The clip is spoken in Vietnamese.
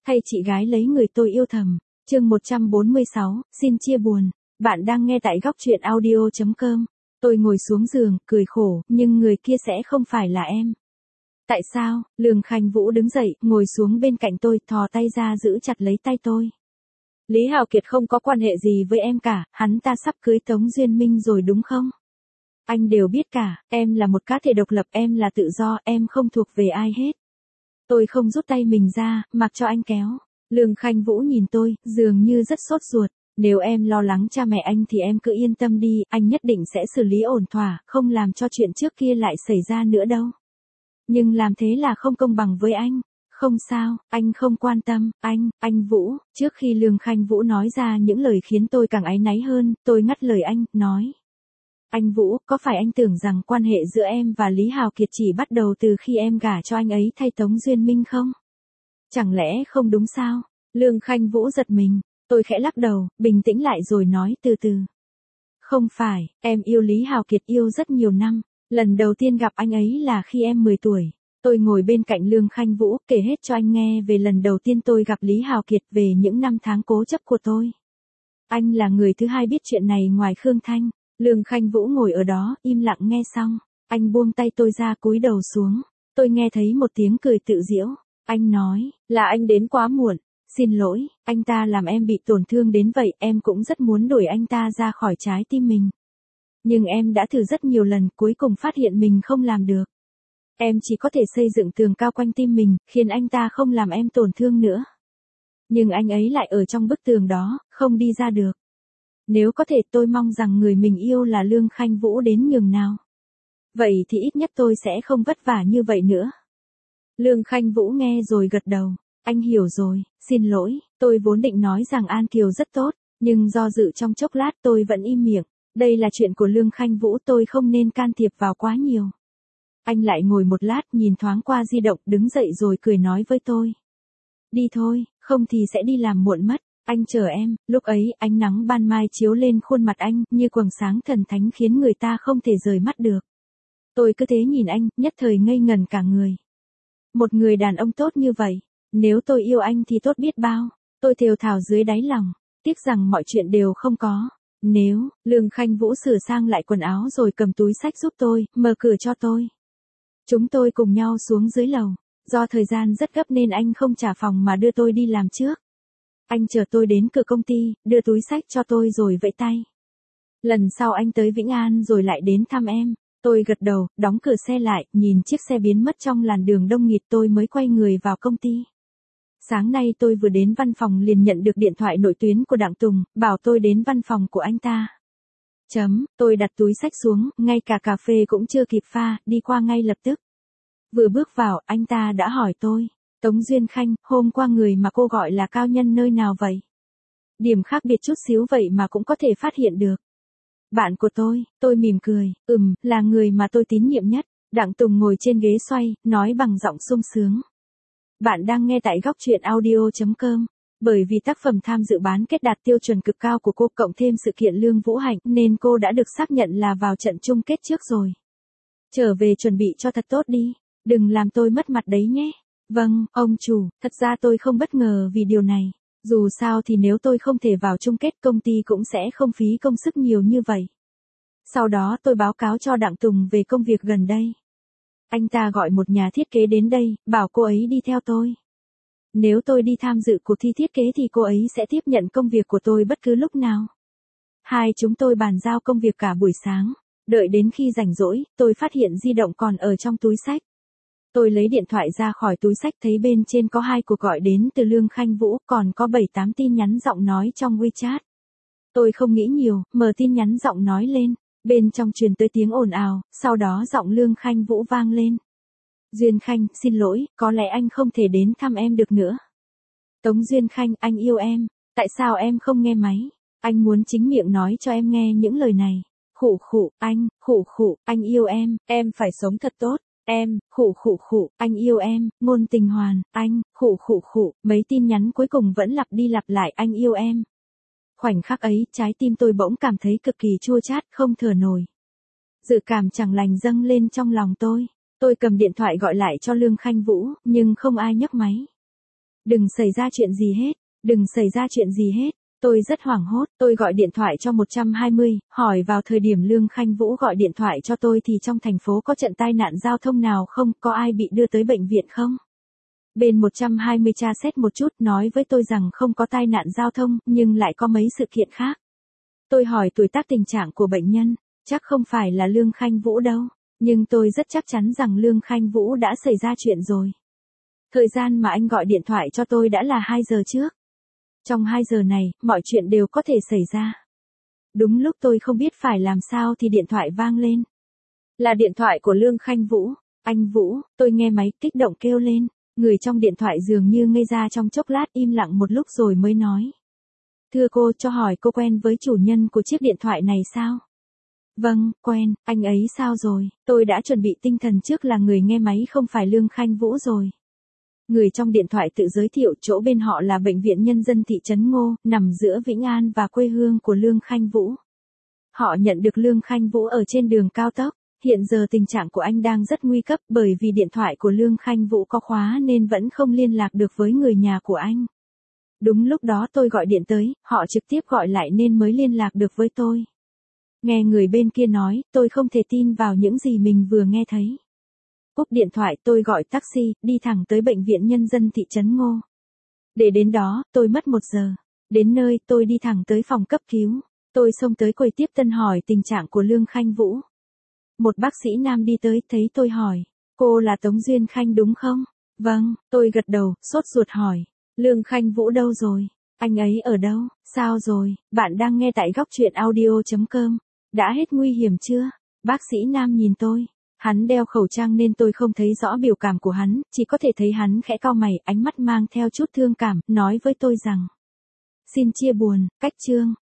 Thay chị gái lấy người tôi yêu thầm. Chương 146, xin chia buồn. Bạn đang nghe tại góc truyện audio.com. Tôi ngồi xuống giường, cười khổ, nhưng người kia sẽ không phải là em. Tại sao? Lương Khanh Vũ đứng dậy, ngồi xuống bên cạnh tôi, thò tay ra giữ chặt lấy tay tôi. Lý Hào Kiệt không có quan hệ gì với em cả, hắn ta sắp cưới Tống Duyên Minh rồi đúng không? Anh đều biết cả, em là một cá thể độc lập, em là tự do, em không thuộc về ai hết. Tôi không rút tay mình ra, mặc cho anh kéo. Lương Khanh Vũ nhìn tôi, dường như rất sốt ruột. Nếu em lo lắng cha mẹ anh thì em cứ yên tâm đi, anh nhất định sẽ xử lý ổn thỏa, không làm cho chuyện trước kia lại xảy ra nữa đâu. Nhưng làm thế là không công bằng với anh. Không sao, anh không quan tâm, anh Vũ. Trước khi Lương Khanh Vũ nói ra những lời khiến tôi càng áy náy hơn, tôi ngắt lời anh, nói. Anh Vũ, có phải anh tưởng rằng quan hệ giữa em và Lý Hào Kiệt chỉ bắt đầu từ khi em gả cho anh ấy thay Tống Duyên Minh không? Chẳng lẽ không đúng sao? Lương Khanh Vũ giật mình, tôi khẽ lắc đầu, bình tĩnh lại rồi nói từ từ. Không phải, em yêu Lý Hào Kiệt yêu rất nhiều năm, lần đầu tiên gặp anh ấy là khi em 10 tuổi. Tôi ngồi bên cạnh Lương Khanh Vũ, kể hết cho anh nghe về lần đầu tiên tôi gặp Lý Hào Kiệt, về những năm tháng cố chấp của tôi. Anh là người thứ hai biết chuyện này ngoài Khương Thanh. Lương Khanh Vũ ngồi ở đó, im lặng nghe xong. Anh buông tay tôi ra, cúi đầu xuống. Tôi nghe thấy một tiếng cười tự giễu. Anh nói, là anh đến quá muộn. Xin lỗi, anh ta làm em bị tổn thương đến vậy, em cũng rất muốn đuổi anh ta ra khỏi trái tim mình. Nhưng em đã thử rất nhiều lần, cuối cùng phát hiện mình không làm được. Em chỉ có thể xây dựng tường cao quanh tim mình, khiến anh ta không làm em tổn thương nữa. Nhưng anh ấy lại ở trong bức tường đó, không đi ra được. Nếu có thể tôi mong rằng người mình yêu là Lương Khanh Vũ đến nhường nào. Vậy thì ít nhất tôi sẽ không vất vả như vậy nữa. Lương Khanh Vũ nghe rồi gật đầu. Anh hiểu rồi, xin lỗi, tôi vốn định nói rằng An Kiều rất tốt, nhưng do dự trong chốc lát tôi vẫn im miệng. Đây là chuyện của Lương Khanh Vũ, tôi không nên can thiệp vào quá nhiều. Anh lại ngồi một lát, nhìn thoáng qua di động, đứng dậy rồi cười nói với tôi. Đi thôi, không thì sẽ đi làm muộn mất. Anh chờ em. Lúc ấy, ánh nắng ban mai chiếu lên khuôn mặt anh, như quầng sáng thần thánh khiến người ta không thể rời mắt được. Tôi cứ thế nhìn anh, nhất thời ngây ngẩn cả người. Một người đàn ông tốt như vậy, nếu tôi yêu anh thì tốt biết bao. Tôi thều thào dưới đáy lòng, tiếc rằng mọi chuyện đều không có. Nếu, Lương Khanh Vũ sửa sang lại quần áo rồi cầm túi xách giúp tôi, mở cửa cho tôi. Chúng tôi cùng nhau xuống dưới lầu. Do thời gian rất gấp nên anh không trả phòng mà đưa tôi đi làm trước. Anh chờ tôi đến cửa công ty, đưa túi xách cho tôi rồi vẫy tay. Lần sau anh tới Vĩnh An rồi lại đến thăm em. Tôi gật đầu, đóng cửa xe lại, nhìn chiếc xe biến mất trong làn đường đông nghịt tôi mới quay người vào công ty. Sáng nay tôi vừa đến văn phòng liền nhận được điện thoại nội tuyến của Đặng Tùng, bảo tôi đến văn phòng của anh ta. Tôi đặt túi xách xuống, ngay cả cà phê cũng chưa kịp pha, đi qua ngay lập tức. Vừa bước vào, anh ta đã hỏi tôi. Tống Duyên Khanh, hôm qua người mà cô gọi là cao nhân nơi nào vậy? Điểm khác biệt chút xíu vậy mà cũng có thể phát hiện được. Bạn của tôi mỉm cười, là người mà tôi tín nhiệm nhất. Đặng Tùng ngồi trên ghế xoay, nói bằng giọng sung sướng. Bạn đang nghe tại góc truyện audio.com. Bởi vì tác phẩm tham dự bán kết đạt tiêu chuẩn cực cao của cô cộng thêm sự kiện Lương Vũ Hạnh nên cô đã được xác nhận là vào trận chung kết trước rồi. Trở về chuẩn bị cho thật tốt đi, đừng làm tôi mất mặt đấy nhé. Vâng, ông chủ, thật ra tôi không bất ngờ vì điều này. Dù sao thì nếu tôi không thể vào chung kết công ty cũng sẽ không phí công sức nhiều như vậy. Sau đó tôi báo cáo cho Đặng Tùng về công việc gần đây. Anh ta gọi một nhà thiết kế đến đây, bảo cô ấy đi theo tôi. Nếu tôi đi tham dự cuộc thi thiết kế thì cô ấy sẽ tiếp nhận công việc của tôi bất cứ lúc nào. Hai chúng tôi bàn giao công việc cả buổi sáng. Đợi đến khi rảnh rỗi, tôi phát hiện di động còn ở trong túi xách. Tôi lấy điện thoại ra khỏi túi xách thấy bên trên có 2 cuộc gọi đến từ Lương Khanh Vũ, còn có 7-8 tin nhắn giọng nói trong WeChat. Tôi không nghĩ nhiều, mở tin nhắn giọng nói lên, bên trong truyền tới tiếng ồn ào, sau đó giọng Lương Khanh Vũ vang lên. Duyên Khanh, xin lỗi, có lẽ anh không thể đến thăm em được nữa. Tống Duyên Khanh, anh yêu em, tại sao em không nghe máy? Anh muốn chính miệng nói cho em nghe những lời này. Anh yêu em phải sống thật tốt. Em, anh yêu em, ngôn tình hoàn, anh, mấy tin nhắn cuối cùng vẫn lặp đi lặp lại anh yêu em. Khoảnh khắc ấy, trái tim tôi bỗng cảm thấy cực kỳ chua chát, không thở nổi. Dự cảm chẳng lành dâng lên trong lòng tôi. Tôi cầm điện thoại gọi lại cho Lương Khanh Vũ, nhưng không ai nhấc máy. Đừng xảy ra chuyện gì hết, đừng xảy ra chuyện gì hết. Tôi rất hoảng hốt, tôi gọi điện thoại cho 120, hỏi vào thời điểm Lương Khanh Vũ gọi điện thoại cho tôi thì trong thành phố có trận tai nạn giao thông nào không, có ai bị đưa tới bệnh viện không? Bên 120 tra xét một chút nói với tôi rằng không có tai nạn giao thông, nhưng lại có mấy sự kiện khác. Tôi hỏi tuổi tác tình trạng của bệnh nhân, chắc không phải là Lương Khanh Vũ đâu, nhưng tôi rất chắc chắn rằng Lương Khanh Vũ đã xảy ra chuyện rồi. Thời gian mà anh gọi điện thoại cho tôi đã là 2 giờ trước. Trong 2 giờ này, mọi chuyện đều có thể xảy ra. Đúng lúc tôi không biết phải làm sao thì điện thoại vang lên. Là điện thoại của Lương Khanh Vũ. Anh Vũ, tôi nghe máy kích động kêu lên. Người trong điện thoại dường như ngây ra trong chốc lát, im lặng một lúc rồi mới nói. Thưa cô, cho hỏi cô quen với chủ nhân của chiếc điện thoại này sao? Vâng, quen, anh ấy sao rồi? Tôi đã chuẩn bị tinh thần trước là người nghe máy không phải Lương Khanh Vũ rồi. Người trong điện thoại tự giới thiệu chỗ bên họ là Bệnh viện Nhân dân thị trấn Ngô, nằm giữa Vĩnh An và quê hương của Lương Khanh Vũ. Họ nhận được Lương Khanh Vũ ở trên đường cao tốc. Hiện giờ tình trạng của anh đang rất nguy cấp bởi vì điện thoại của Lương Khanh Vũ có khóa nên vẫn không liên lạc được với người nhà của anh. Đúng lúc đó tôi gọi điện tới, họ trực tiếp gọi lại nên mới liên lạc được với tôi. Nghe người bên kia nói, tôi không thể tin vào những gì mình vừa nghe thấy. Cúp điện thoại tôi gọi taxi, đi thẳng tới Bệnh viện Nhân dân thị trấn Ngô. Để đến đó, tôi mất 1 giờ. Đến nơi, tôi đi thẳng tới phòng cấp cứu. Tôi xông tới quầy tiếp tân hỏi tình trạng của Lương Khanh Vũ. Một bác sĩ nam đi tới, thấy tôi hỏi. Cô là Tống Duyên Khanh đúng không? Vâng, tôi gật đầu, sốt ruột hỏi. Lương Khanh Vũ đâu rồi? Anh ấy ở đâu? Sao rồi? Bạn đang nghe tại góc truyện audio.com. Đã hết nguy hiểm chưa? Bác sĩ nam nhìn tôi. Hắn đeo khẩu trang nên tôi không thấy rõ biểu cảm của hắn, chỉ có thể thấy hắn khẽ cau mày, ánh mắt mang theo chút thương cảm, nói với tôi rằng. Xin chia buồn, cách chương.